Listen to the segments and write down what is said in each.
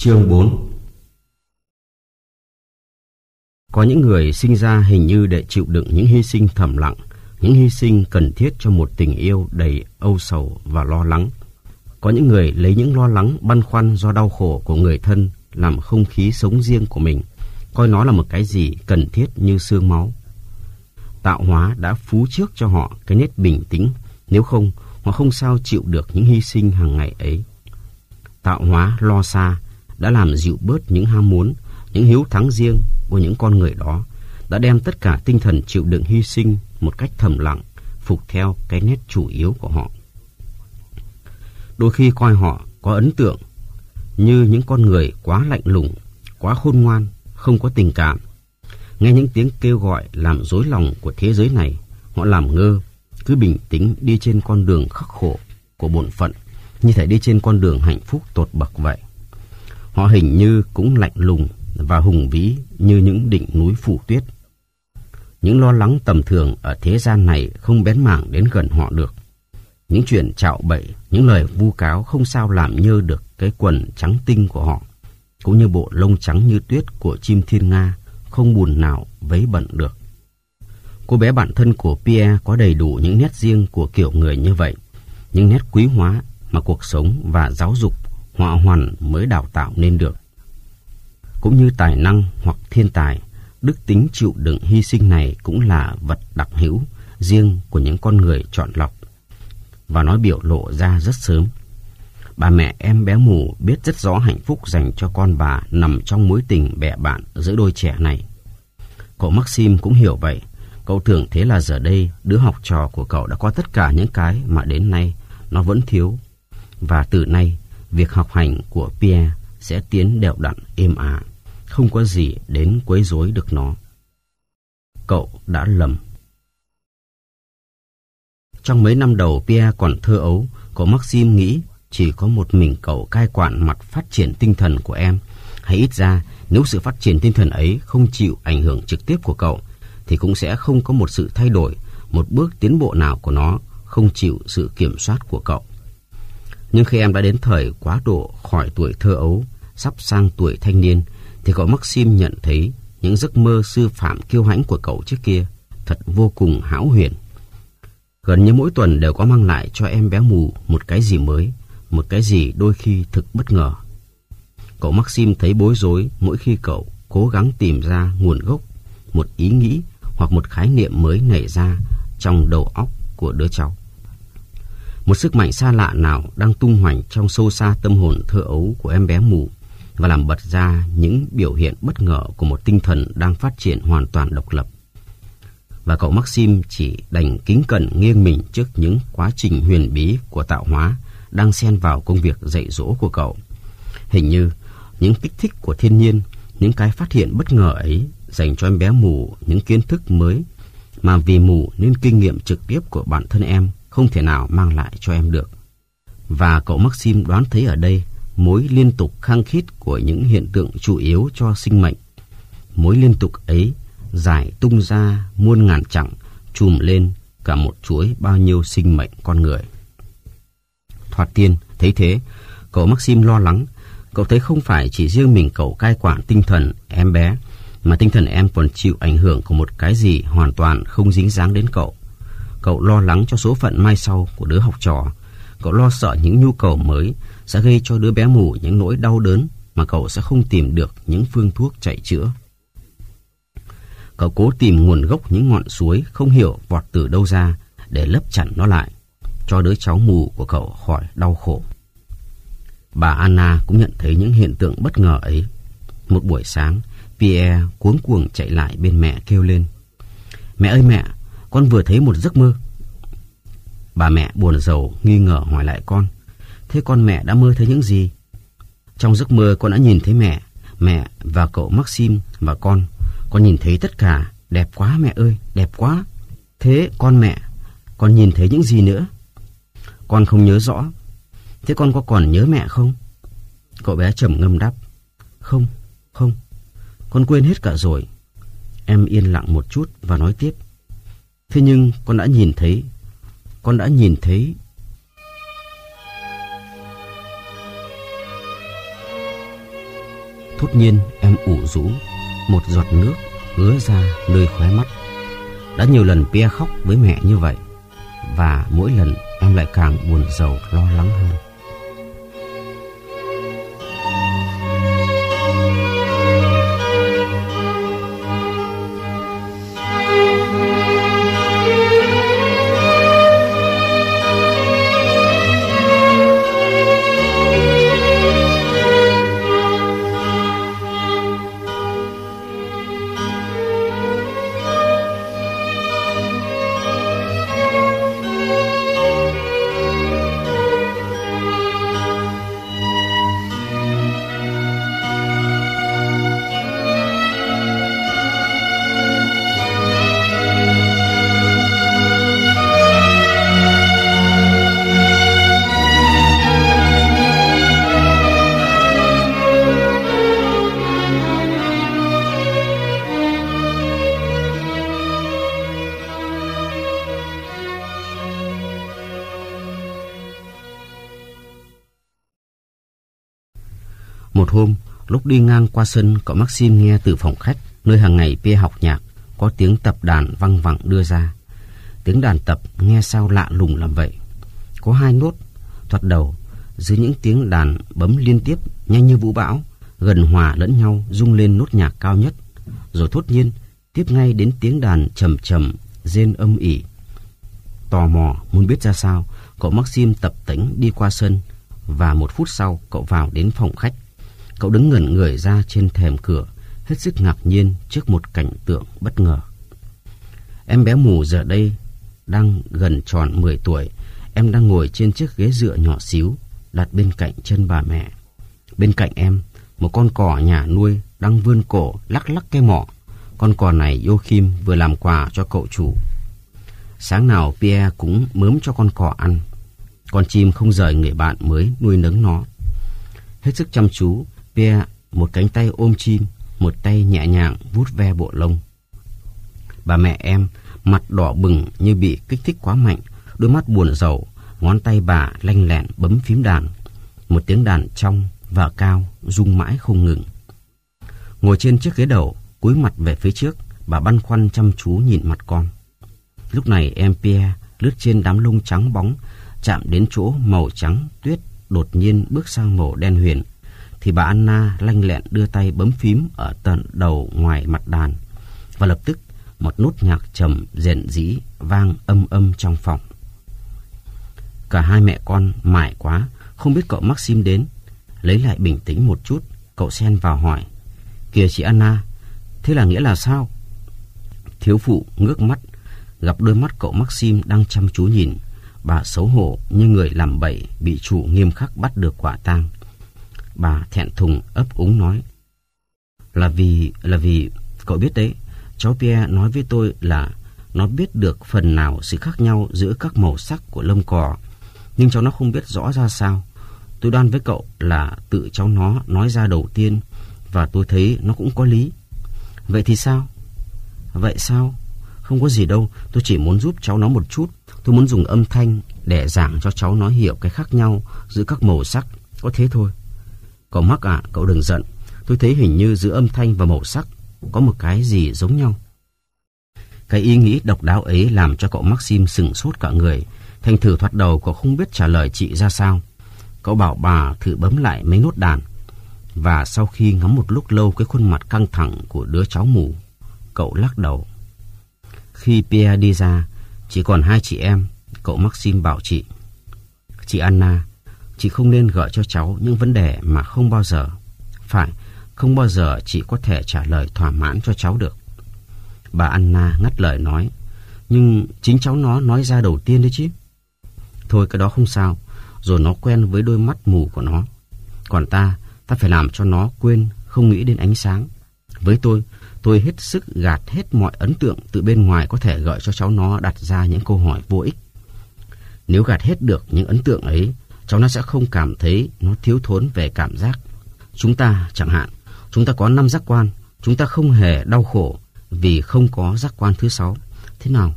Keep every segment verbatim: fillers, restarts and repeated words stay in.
Chương bốn. Có những người sinh ra hình như để chịu đựng những hy sinh thầm lặng, những hy sinh cần thiết cho một tình yêu đầy âu sầu và lo lắng. Có những người lấy những lo lắng băn khoăn do đau khổ của người thân làm không khí sống riêng của mình, coi nó là một cái gì cần thiết như xương máu. Tạo hóa đã phú trước cho họ cái nét bình tĩnh, nếu không họ không sao chịu được những hy sinh hàng ngày ấy. Tạo hóa lo xa đã làm dịu bớt những ham muốn, những hiếu thắng riêng của những con người đó, đã đem tất cả tinh thần chịu đựng hy sinh một cách thầm lặng, phục theo cái nét chủ yếu của họ. Đôi khi coi họ có ấn tượng như những con người quá lạnh lùng, quá khôn ngoan, không có tình cảm. Nghe những tiếng kêu gọi làm rối lòng của thế giới này, họ làm ngơ, cứ bình tĩnh đi trên con đường khắc khổ của bổn phận, như thể đi trên con đường hạnh phúc tột bậc vậy. Họ hình như cũng lạnh lùng và hùng vĩ như những đỉnh núi phủ tuyết. Những lo lắng tầm thường ở thế gian này không bén mảng đến gần họ được. Những chuyện trạo bậy, những lời vu cáo không sao làm nhơ được cái quần trắng tinh của họ, cũng như bộ lông trắng như tuyết của chim thiên nga không bùn nào vấy bẩn được. Cô bé bạn thân của Pierre có đầy đủ những nét riêng của kiểu người như vậy, những nét quý hóa mà cuộc sống và giáo dục họa hoàn mới đào tạo nên được. Cũng như tài năng hoặc thiên tài, đức tính chịu đựng hy sinh này cũng là vật đặc hữu riêng của những con người chọn lọc, và nó biểu lộ ra rất sớm. Bà mẹ em bé mù biết rất rõ hạnh phúc dành cho con bà nằm trong mối tình bè bạn giữa đôi trẻ này. Cậu Maxim cũng hiểu vậy. Cậu tưởng thế là giờ đây đứa học trò của cậu đã có tất cả những cái mà đến nay nó vẫn thiếu, và từ nay việc học hành của Pierre sẽ tiến đều đặn êm ả, không có gì đến quấy rối được nó. Cậu đã lầm. Trong mấy năm đầu Pierre còn thơ ấu, cậu Maxim nghĩ chỉ có một mình cậu cai quản mặt phát triển tinh thần của em, hay ít ra nếu sự phát triển tinh thần ấy không chịu ảnh hưởng trực tiếp của cậu, thì cũng sẽ không có một sự thay đổi, một bước tiến bộ nào của nó không chịu sự kiểm soát của cậu. Nhưng khi em đã đến thời quá độ khỏi tuổi thơ ấu, sắp sang tuổi thanh niên, thì cậu Maxim nhận thấy những giấc mơ sư phạm kiêu hãnh của cậu trước kia thật vô cùng hão huyền. Gần như mỗi tuần đều có mang lại cho em bé mù một cái gì mới, một cái gì đôi khi thực bất ngờ. Cậu Maxim thấy bối rối mỗi khi cậu cố gắng tìm ra nguồn gốc, một ý nghĩ hoặc một khái niệm mới nảy ra trong đầu óc của đứa cháu. Một sức mạnh xa lạ nào đang tung hoành trong sâu xa tâm hồn thơ ấu của em bé mù, và làm bật ra những biểu hiện bất ngờ của một tinh thần đang phát triển hoàn toàn độc lập. Và cậu Maxim chỉ đành kính cẩn nghiêng mình trước những quá trình huyền bí của tạo hóa đang xen vào công việc dạy dỗ của cậu. Hình như những kích thích của thiên nhiên, những cái phát hiện bất ngờ ấy dành cho em bé mù những kiến thức mới mà vì mù nên kinh nghiệm trực tiếp của bản thân em không thể nào mang lại cho em được. Và cậu Maxim đoán thấy ở đây mối liên tục khăng khít của những hiện tượng chủ yếu cho sinh mệnh. Mối liên tục ấy giải tung ra muôn ngàn chặng, trùm lên cả một chuỗi bao nhiêu sinh mệnh con người. Thoạt tiên thấy thế, cậu Maxim lo lắng. Cậu thấy không phải chỉ riêng mình cậu cai quản tinh thần em bé, mà tinh thần em còn chịu ảnh hưởng của một cái gì hoàn toàn không dính dáng đến cậu. Cậu lo lắng cho số phận mai sau của đứa học trò. Cậu lo sợ những nhu cầu mới sẽ gây cho đứa bé mù những nỗi đau đớn mà cậu sẽ không tìm được những phương thuốc chạy chữa. Cậu cố tìm nguồn gốc những ngọn suối không hiểu vọt từ đâu ra để lấp chặn nó lại, cho đứa cháu mù của cậu khỏi đau khổ. Bà Anna cũng nhận thấy những hiện tượng bất ngờ ấy. Một buổi sáng, Pierre cuống cuồng chạy lại bên mẹ kêu lên: "Mẹ ơi mẹ, con vừa thấy một giấc mơ." Bà mẹ buồn rầu nghi ngờ hỏi lại con: "Thế con mẹ đã mơ thấy những gì?" "Trong giấc mơ con đã nhìn thấy mẹ, mẹ và cậu Maxim và con. Con nhìn thấy tất cả. Đẹp quá mẹ ơi, đẹp quá." "Thế con mẹ, con nhìn thấy những gì nữa?" "Con không nhớ rõ." "Thế con có còn nhớ mẹ không?" Cậu bé trầm ngâm đáp: Không, không, con quên hết cả rồi." Em yên lặng một chút và nói tiếp: "Thế nhưng con đã nhìn thấy, con đã nhìn thấy..." Thốt nhiên em ủ rũ, một giọt nước ứa ra nơi khóe mắt. Đã nhiều lần Pierre khóc với mẹ như vậy, và mỗi lần em lại càng buồn rầu lo lắng hơn. Một hôm, lúc đi ngang qua sân, cậu Maxime nghe từ phòng khách, nơi hàng ngày Pierre học nhạc, có tiếng tập đàn văng vẳng đưa ra. Tiếng đàn tập nghe sao lạ lùng làm vậy. Có hai nốt, thoạt đầu, dưới những tiếng đàn bấm liên tiếp nhanh như vũ bão, gần hòa lẫn nhau rung lên nốt nhạc cao nhất. Rồi thốt nhiên, tiếp ngay đến tiếng đàn trầm trầm, rên âm ỉ. Tò mò muốn biết ra sao, cậu Maxime tập tễnh đi qua sân, và một phút sau cậu vào đến phòng khách. Cậu đứng ngẩn người ra trên thềm cửa, hết sức ngạc nhiên trước một cảnh tượng bất ngờ. Em bé mù giờ đây đang gần tròn mười tuổi. Em đang ngồi trên chiếc ghế dựa nhỏ xíu, đặt bên cạnh chân bà mẹ. Bên cạnh em, một con cò nhà nuôi đang vươn cổ lắc lắc cái mỏ. Con cò này Joachim vừa làm quà cho cậu chủ. Sáng nào Pierre cũng mớm cho con cò ăn. Con chim không rời người bạn mới nuôi nấng nó. Hết sức chăm chú, Pierre một cánh tay ôm chim, một tay nhẹ nhàng vuốt ve bộ lông. Bà mẹ em mặt đỏ bừng như bị kích thích quá mạnh, đôi mắt buồn rầu, ngón tay bà lanh lẹn bấm phím đàn. Một tiếng đàn trong và cao rung mãi không ngừng. Ngồi trên chiếc ghế đầu, cúi mặt về phía trước, bà băn khoăn chăm chú nhìn mặt con. Lúc này em Pierre lướt trên đám lông trắng bóng, chạm đến chỗ màu trắng tuyết đột nhiên bước sang màu đen huyền, thì bà Anna lanh lẹn đưa tay bấm phím ở tận đầu ngoài mặt đàn, và lập tức một nốt nhạc trầm rền rĩ vang âm âm trong phòng. Cả hai mẹ con mải quá, không biết cậu Maxime đến. Lấy lại bình tĩnh một chút, cậu xen vào hỏi: "Kìa chị Anna, thế là nghĩa là sao?" Thiếu phụ ngước mắt, gặp đôi mắt cậu Maxime đang chăm chú nhìn. Bà xấu hổ như người làm bậy bị chủ nghiêm khắc bắt được quả tang. Bà thẹn thùng ấp úng nói: Là vì, là vì, cậu biết đấy, cháu Pierre nói với tôi là nó biết được phần nào sự khác nhau giữa các màu sắc của lông cò, nhưng cháu nó không biết rõ ra sao. Tôi đoán với cậu là tự cháu nó nói ra đầu tiên, và tôi thấy nó cũng có lý. Vậy thì sao? Vậy sao? Không có gì đâu, tôi chỉ muốn giúp cháu nó một chút. Tôi muốn dùng âm thanh để giảng cho cháu nó hiểu cái khác nhau giữa các màu sắc, có thế thôi. Cậu Mắc à, cậu đừng giận. Tôi thấy hình như giữa âm thanh và màu sắc có một cái gì giống nhau. Cái ý nghĩ độc đáo ấy làm cho cậu Maxime sửng sốt cả người. Thành thử thoạt đầu cậu không biết trả lời chị ra sao. Cậu bảo bà thử bấm lại mấy nốt đàn. Và sau khi ngắm một lúc lâu cái khuôn mặt căng thẳng của đứa cháu mù, cậu lắc đầu. Khi Pierre đi ra, chỉ còn hai chị em, cậu Maxime bảo chị: Chị Anna, chị không nên gợi cho cháu những vấn đề mà không bao giờ, phải, không bao giờ chị có thể trả lời thỏa mãn cho cháu được. Bà Anna ngắt lời nói: Nhưng chính cháu nó nói ra đầu tiên đấy chứ. Thôi cái đó không sao, rồi nó quen với đôi mắt mù của nó. Còn ta, ta phải làm cho nó quên, không nghĩ đến ánh sáng. Với tôi, tôi hết sức gạt hết mọi ấn tượng từ bên ngoài có thể gợi cho cháu nó đặt ra những câu hỏi vô ích. Nếu gạt hết được những ấn tượng ấy, cháu nó sẽ không cảm thấy nó thiếu thốn về cảm giác. Chúng ta, chẳng hạn, chúng ta có năm giác quan, chúng ta không hề đau khổ vì không có giác quan thứ sáu. Thế nào?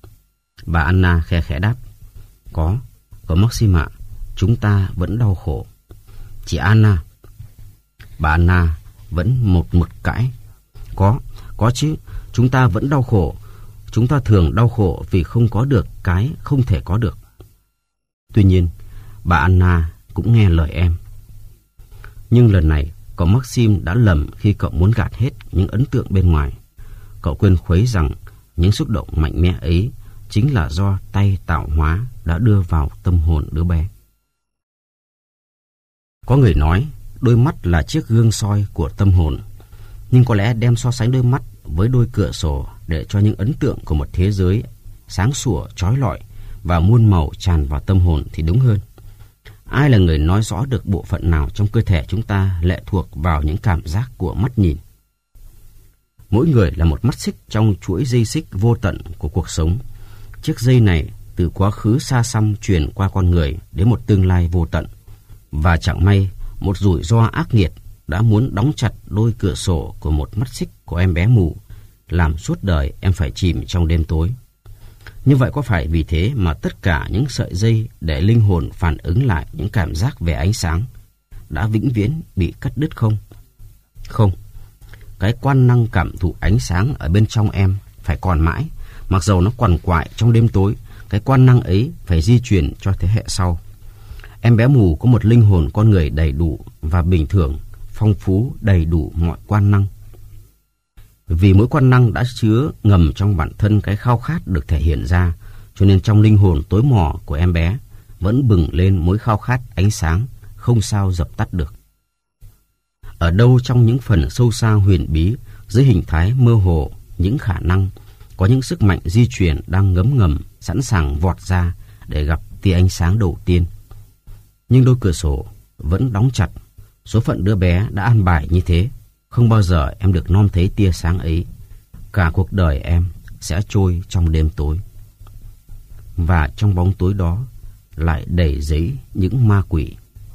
Bà Anna khẽ khẽ đáp: Có, có Maxime ạ, chúng ta vẫn đau khổ. Chị Anna. Bà Anna vẫn một mực cãi. Có, có chứ, chúng ta vẫn đau khổ. Chúng ta thường đau khổ vì không có được cái không thể có được. Tuy nhiên, bà Anna cũng nghe lời em. Nhưng lần này, cậu Maxim đã lầm khi cậu muốn gạt hết những ấn tượng bên ngoài. Cậu quên khuấy rằng những xúc động mạnh mẽ ấy chính là do tay tạo hóa đã đưa vào tâm hồn đứa bé. Có người nói đôi mắt là chiếc gương soi của tâm hồn, nhưng có lẽ đem so sánh đôi mắt với đôi cửa sổ để cho những ấn tượng của một thế giới sáng sủa, chói lọi và muôn màu tràn vào tâm hồn thì đúng hơn. Ai là người nói rõ được bộ phận nào trong cơ thể chúng ta lệ thuộc vào những cảm giác của mắt nhìn? Mỗi người là một mắt xích trong chuỗi dây xích vô tận của cuộc sống. Chiếc dây này từ quá khứ xa xăm truyền qua con người đến một tương lai vô tận. Và chẳng may, một rủi ro ác nghiệt đã muốn đóng chặt đôi cửa sổ của một mắt xích của em bé mù, làm suốt đời em phải chìm trong đêm tối. Như vậy có phải vì thế mà tất cả những sợi dây để linh hồn phản ứng lại những cảm giác về ánh sáng đã vĩnh viễn bị cắt đứt không? Không. Cái quan năng cảm thụ ánh sáng ở bên trong em phải còn mãi, mặc dầu nó quằn quại trong đêm tối. Cái quan năng ấy phải di truyền cho thế hệ sau. Em bé mù có một linh hồn con người đầy đủ và bình thường, phong phú đầy đủ mọi quan năng. Vì mỗi quan năng đã chứa ngầm trong bản thân cái khao khát được thể hiện ra, cho nên trong linh hồn tối mò của em bé vẫn bừng lên mối khao khát ánh sáng, không sao dập tắt được. Ở đâu trong những phần sâu xa huyền bí, dưới hình thái mơ hồ, những khả năng, có những sức mạnh di chuyển đang ngấm ngầm, sẵn sàng vọt ra để gặp tia ánh sáng đầu tiên. Nhưng đôi cửa sổ vẫn đóng chặt. Số phận đứa bé đã an bài như thế. Không bao giờ em được nom thấy tia sáng ấy. Cả cuộc đời em sẽ trôi trong đêm tối. Và trong bóng tối đó lại đầy dẫy những ma quỷ.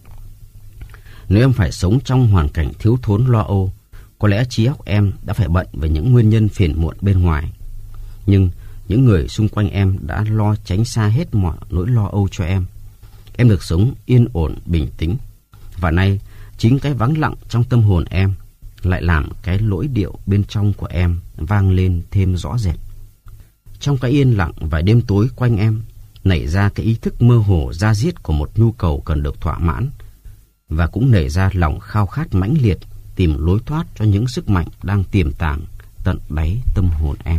Nếu em phải sống trong hoàn cảnh thiếu thốn lo âu, có lẽ trí óc em đã phải bận về những nguyên nhân phiền muộn bên ngoài. Nhưng những người xung quanh em đã lo tránh xa hết mọi nỗi lo âu cho em. Em được sống yên ổn, bình tĩnh. Và nay, chính cái vắng lặng trong tâm hồn em lại làm cái lỗi điệu bên trong của em vang lên thêm rõ rệt. Trong cái yên lặng và đêm tối quanh em nảy ra cái ý thức mơ hồ da diết của một nhu cầu cần được thỏa mãn, và cũng nảy ra lòng khao khát mãnh liệt tìm lối thoát cho những sức mạnh đang tiềm tàng tận đáy tâm hồn em.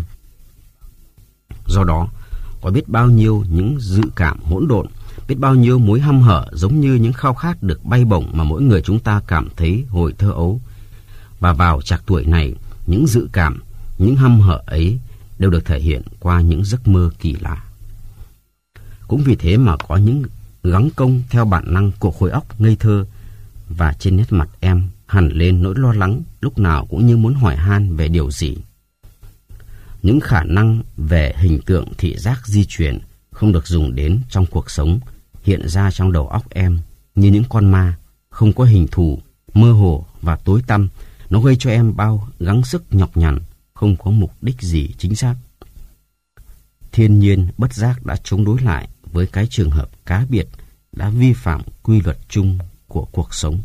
Do đó, có biết bao nhiêu những dự cảm hỗn độn, biết bao nhiêu mối hăm hở giống như những khao khát được bay bổng mà mỗi người chúng ta cảm thấy hồi thơ ấu. Và vào trạc tuổi này, những dự cảm, những hăm hở ấy đều được thể hiện qua những giấc mơ kỳ lạ. Cũng vì thế mà có những gắng công theo bản năng của khối óc ngây thơ, và trên nét mặt em hằn lên nỗi lo lắng, lúc nào cũng như muốn hỏi han về điều gì. Những khả năng về hình tượng thị giác di chuyển không được dùng đến trong cuộc sống hiện ra trong đầu óc em như những con ma, không có hình thù, mơ hồ và tối tăm. Nó gây cho em bao gắng sức nhọc nhằn, không có mục đích gì chính xác. Thiên nhiên bất giác đã chống đối lại với cái trường hợp cá biệt đã vi phạm quy luật chung của cuộc sống.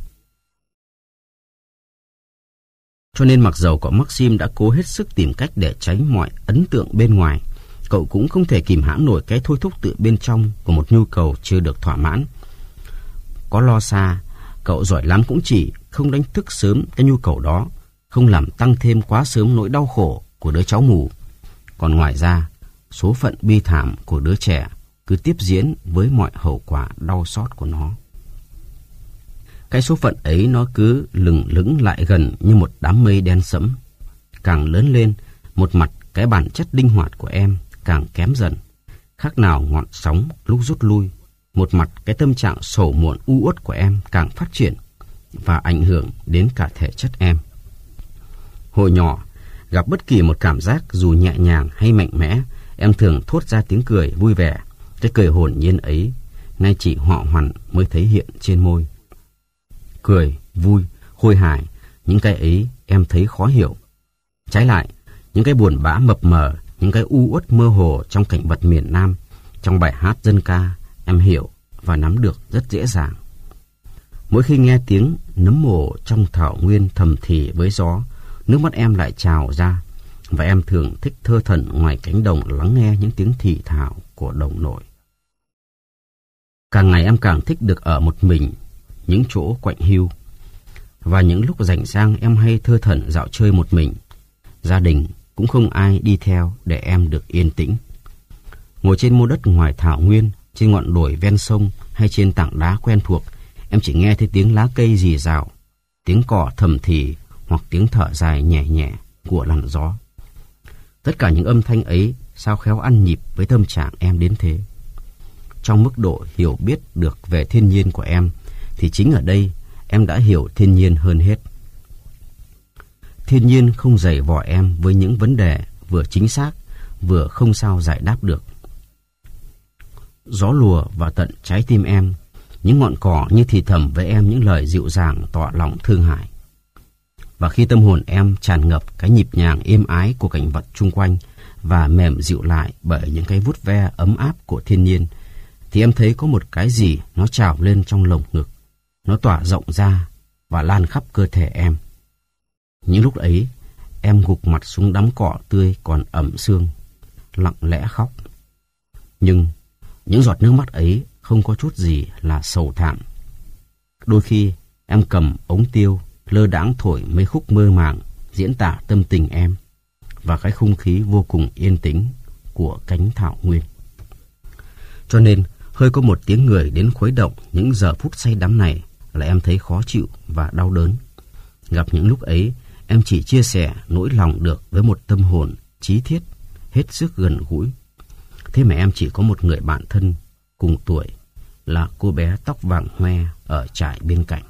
Cho nên mặc dầu cậu Maxim đã cố hết sức tìm cách để tránh mọi ấn tượng bên ngoài, cậu cũng không thể kìm hãm nổi cái thôi thúc từ bên trong của một nhu cầu chưa được thỏa mãn. Có lo xa, cậu giỏi lắm cũng chỉ không đánh thức sớm cái nhu cầu đó, không làm tăng thêm quá sớm nỗi đau khổ của đứa cháu mù. Còn ngoài ra, số phận bi thảm của đứa trẻ cứ tiếp diễn với mọi hậu quả đau xót của nó. Cái số phận ấy nó cứ lừng lững lại gần như một đám mây đen sẫm. Càng lớn lên, một mặt cái bản chất linh hoạt của em càng kém dần, khác nào ngọn sóng lúc rút lui. Một mặt cái tâm trạng sầu muộn u uất của em càng phát triển và ảnh hưởng đến cả thể chất em. Hồi nhỏ, gặp bất kỳ một cảm giác dù nhẹ nhàng hay mạnh mẽ, em thường thốt ra tiếng cười vui vẻ. Cái cười hồn nhiên ấy, nay chỉ họ Hoàn mới thấy hiện trên môi. Cười, vui, khôi hài, những cái ấy em thấy khó hiểu. Trái lại, những cái buồn bã mập mờ, những cái u uất mơ hồ trong cảnh vật miền Nam, trong bài hát dân ca, em hiểu và nắm được rất dễ dàng. Mỗi khi nghe tiếng nấm mồ trong thảo nguyên thầm thì với gió, nước mắt em lại trào ra, và em thường thích thơ thẩn ngoài cánh đồng lắng nghe những tiếng thì thào của đồng nội. Càng ngày em càng thích được ở một mình, những chỗ quạnh hiu. Và những lúc rảnh rang em hay thơ thẩn dạo chơi một mình. Gia đình cũng không ai đi theo để em được yên tĩnh. Ngồi trên mô đất ngoài thảo nguyên, trên ngọn đồi ven sông hay trên tảng đá quen thuộc, em chỉ nghe thấy tiếng lá cây rì rào, tiếng cỏ thầm thì hoặc tiếng thở dài nhẹ nhẹ của làn gió. Tất cả những âm thanh ấy sao khéo ăn nhịp với tâm trạng em đến thế. Trong mức độ hiểu biết được về thiên nhiên của em, thì chính ở đây em đã hiểu thiên nhiên hơn hết. Thiên nhiên không dày vò em với những vấn đề vừa chính xác, vừa không sao giải đáp được. Gió lùa vào tận trái tim em, những ngọn cỏ như thì thầm với em những lời dịu dàng tỏ lòng thương hại. Và khi tâm hồn em tràn ngập cái nhịp nhàng êm ái của cảnh vật chung quanh và mềm dịu lại bởi những cái vuốt ve ấm áp của thiên nhiên, thì em thấy có một cái gì nó trào lên trong lồng ngực. Nó tỏa rộng ra và lan khắp cơ thể em. Những lúc ấy, em gục mặt xuống đám cỏ tươi còn ẩm sương, lặng lẽ khóc. Nhưng những giọt nước mắt ấy không có chút gì là sầu thảm. Đôi khi em cầm ống tiêu, lơ đãng thổi mấy khúc mơ màng, diễn tả tâm tình em và cái không khí vô cùng yên tĩnh của cánh thảo nguyên. Cho nên, hơi có một tiếng người đến khuấy động những giờ phút say đắm này là em thấy khó chịu và đau đớn. Gặp những lúc ấy, em chỉ chia sẻ nỗi lòng được với một tâm hồn chí thiết, hết sức gần gũi. Thế mà em chỉ có một người bạn thân cùng tuổi, là cô bé tóc vàng hoe ở trại bên cạnh.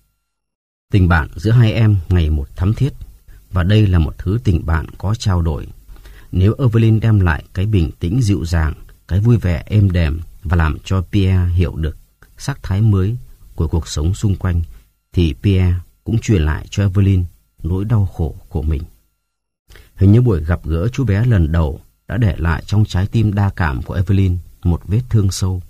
Tình bạn giữa hai em ngày một thắm thiết, và đây là một thứ tình bạn có trao đổi. Nếu Evelyn đem lại cái bình tĩnh dịu dàng, cái vui vẻ êm đềm và làm cho Pierre hiểu được sắc thái mới của cuộc sống xung quanh, thì Pierre cũng truyền lại cho Evelyn nỗi đau khổ của mình. Hình như buổi gặp gỡ chú bé lần đầu đã để lại trong trái tim đa cảm của Evelyn một vết thương sâu.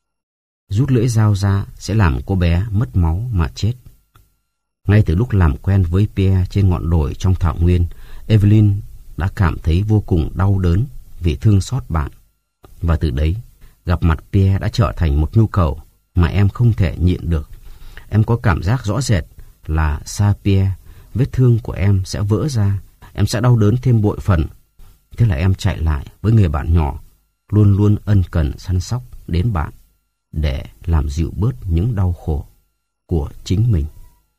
Rút lưỡi dao ra sẽ làm cô bé mất máu mà chết. Ngay từ lúc làm quen với Pierre trên ngọn đồi trong thảo nguyên, Evelyn đã cảm thấy vô cùng đau đớn vì thương xót bạn. Và từ đấy, gặp mặt Pierre đã trở thành một nhu cầu mà em không thể nhịn được. Em có cảm giác rõ rệt là xa Pierre, vết thương của em sẽ vỡ ra, em sẽ đau đớn thêm bội phần. Thế là em chạy lại với người bạn nhỏ, luôn luôn ân cần săn sóc đến bạn để làm dịu bớt những đau khổ của chính mình.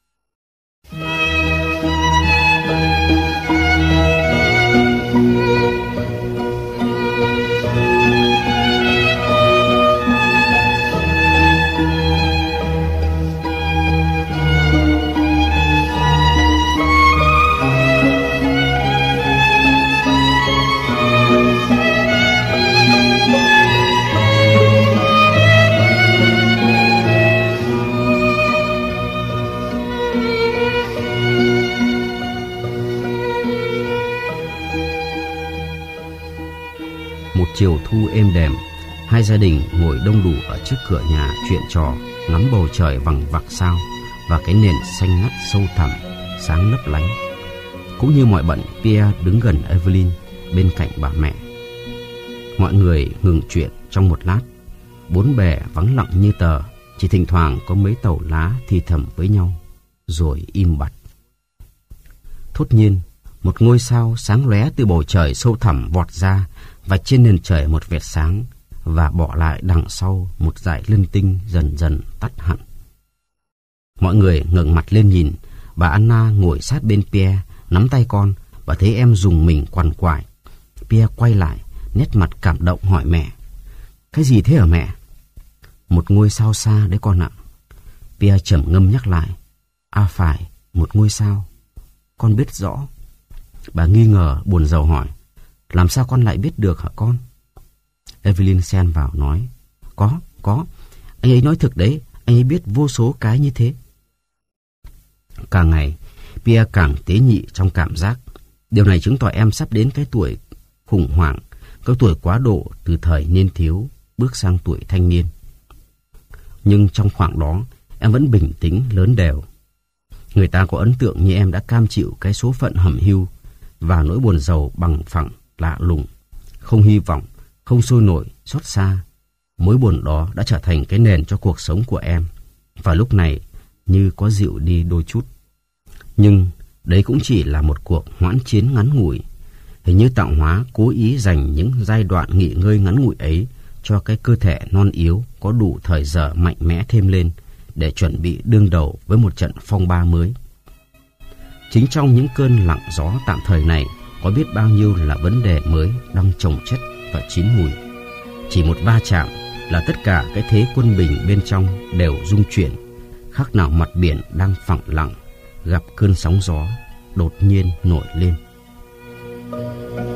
Chiều thu êm đềm, hai gia đình ngồi đông đủ ở trước cửa nhà chuyện trò, ngắm bầu trời vằng vặc sao và cái nền xanh ngắt sâu thẳm, sáng lấp lánh. Cũng như mọi bận, Pierre đứng gần Evelyn bên cạnh bà mẹ. Mọi người ngừng chuyện trong một lát. Bốn bề vắng lặng như tờ, chỉ thỉnh thoảng có mấy tàu lá thì thầm với nhau, rồi im bặt. Thốt nhiên, một ngôi sao sáng lóe từ bầu trời sâu thẳm vọt ra, và trên nền trời một vệt sáng, và bỏ lại đằng sau một dải linh tinh dần dần tắt hẳn. Mọi người ngẩng mặt lên nhìn. Bà Anna ngồi sát bên Pierre, nắm tay con, và thấy em dùng mình quằn quại. Pierre quay lại, nét mặt cảm động hỏi mẹ: "Cái gì thế hả mẹ?" "Một ngôi sao xa đấy con ạ." Pierre trầm ngâm nhắc lại: "À phải, một ngôi sao. Con biết rõ." Bà nghi ngờ buồn rầu hỏi: "Làm sao con lại biết được hả con?" Evelyn xen vào nói: Có, có, anh ấy nói thực đấy, anh ấy biết vô số cái như thế." Càng ngày, Pierre càng tế nhị trong cảm giác. Điều này chứng tỏ em sắp đến cái tuổi khủng hoảng, cái tuổi quá độ từ thời niên thiếu bước sang tuổi thanh niên. Nhưng trong khoảng đó, em vẫn bình tĩnh lớn đều. Người ta có ấn tượng như em đã cam chịu cái số phận hẩm hiu và nỗi buồn giàu bằng phẳng, lạ lùng, không hy vọng, không sôi nổi, xót xa. Mối buồn đó đã trở thành cái nền cho cuộc sống của em, và lúc này như có dịu đi đôi chút. Nhưng đấy cũng chỉ là một cuộc hoãn chiến ngắn ngủi. Hình như tạo hóa cố ý dành những giai đoạn nghỉ ngơi ngắn ngủi ấy cho cái cơ thể non yếu có đủ thời giờ mạnh mẽ thêm lên để chuẩn bị đương đầu với một trận phong ba mới. Chính trong những cơn lặng gió tạm thời này có biết bao nhiêu là vấn đề mới đang chồng chất và chín mùi. Chỉ một va chạm là tất cả cái thế quân bình bên trong đều rung chuyển, khác nào mặt biển đang phẳng lặng gặp cơn sóng gió đột nhiên nổi lên.